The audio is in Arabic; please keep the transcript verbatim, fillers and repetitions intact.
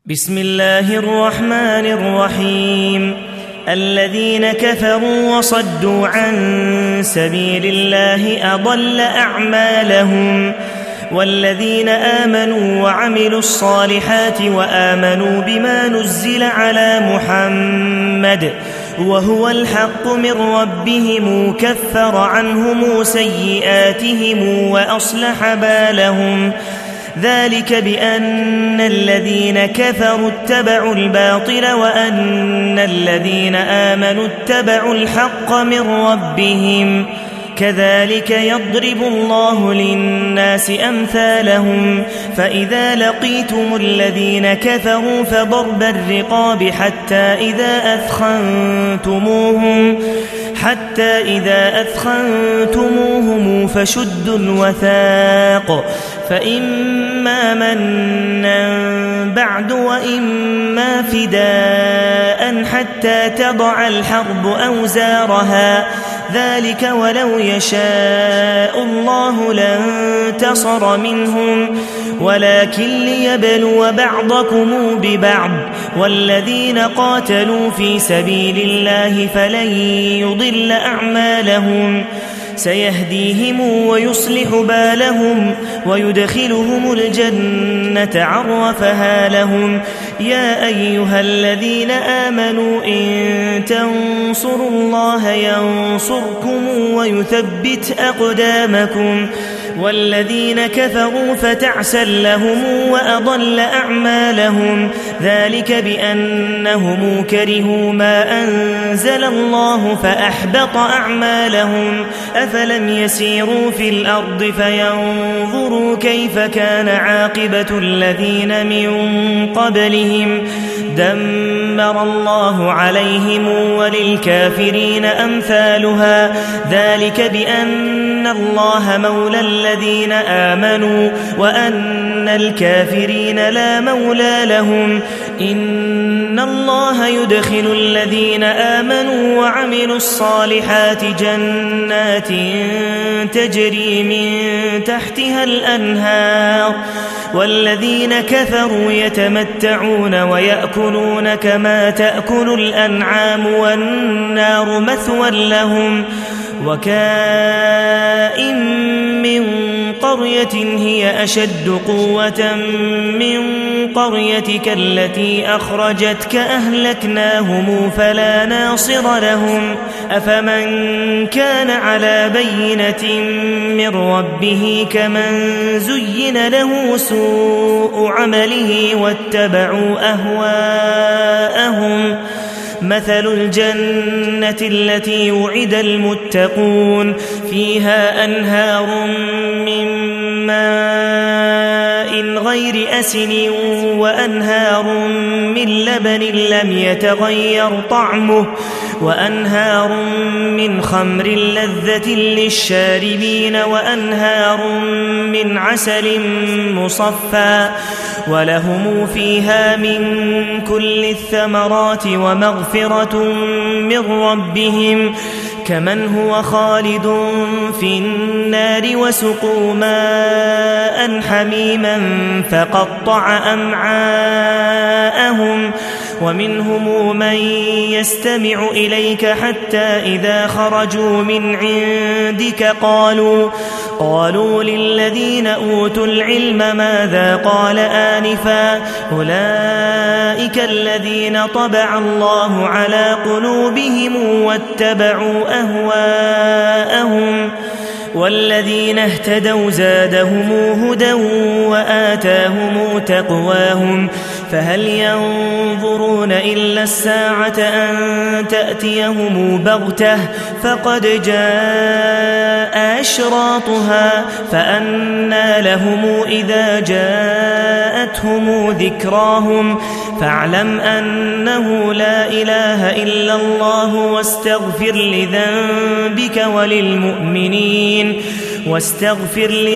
بسم الله الرحمن الرحيم الذين كفروا وصدوا عن سبيل الله أضل أعمالهم والذين آمنوا وعملوا الصالحات وآمنوا بما نزل على محمد وهو الحق من ربهم كفر عنهم سيئاتهم وأصلح بالهم ذلك بأن الذين كفروا اتبعوا الباطل وأن الذين آمنوا اتبعوا الحق من ربهم كذلك يضرب الله للناس أمثالهم فإذا لقيتم الذين كفروا فضرب الرقاب حتى إذا أثخنتموهم حتى إذا أثخنتموهم فشدوا الوثاق فإما منا بعد وإما فداء حتى تضع الحرب أوزارها ذلك ولو يشاء الله لانتصر منهم ولكن ليبلو بعضكم ببعض والذين قاتلوا في سبيل الله فلن يضل أعمالهم سيهديهم ويصلح بالهم ويدخلهم الجنة عرفها لهم يا أيها الذين آمنوا إن تنصروا الله ينصركم ويثبت أقدامكم والذين كفروا فتعسا لهم وأضل أعمالهم ذلك بأنهم كرهوا ما أنزل الله فأحبط أعمالهم أفلم يسيروا في الأرض فينظروا كيف كان عاقبة الذين من قبلهم دمر الله عليهم وللكافرين أمثالها ذلك بأن الله مولى الذين آمنوا وأن الكافرين لا مولى لهم إن الله يدخل الذين آمنوا وعملوا الصالحات جنات تجري من تحتها الأنهار والذين كفروا يتمتعون ويأكلون كما تأكل الأنعام والنار مثوى لهم وكائن من قرية هي أشد قوة من قريتك التي أخرجتك أهلكناهم فلا ناصر لهم أفمن كان على بينة من ربه كمن زين له سوء عمله واتبعوا أهواءهم مثل الجنة التي وعد المتقون فيها أنهار من ماء غير أسن وأنهار من لبن لم يتغير طعمه وأنهار من خمر لذة للشاربين وأنهار من عسل مصفى ولهم فيها من كل الثمرات ومغفرة من ربهم كمن هو خالد في النار وسقوا ماء حميما فقطع أمعاءهم ومنهم من يستمع إليك حتى إذا خرجوا من عندك قالوا قالوا للذين أوتوا العلم ماذا قال آنفا أولئك الذين طبع الله على قلوبهم واتبعوا أهواءهم والذين اهتدوا زادهم هدى وآتاهم تقواهم فهل ينظرون إلا الساعة أن تأتيهم بغتة فقد جاء أشراطها فأنى لهم إذا جاءتهم ذكراهم فاعلم أنه لا إله إلا الله واستغفر لذنبك وللمؤمنين واستغفر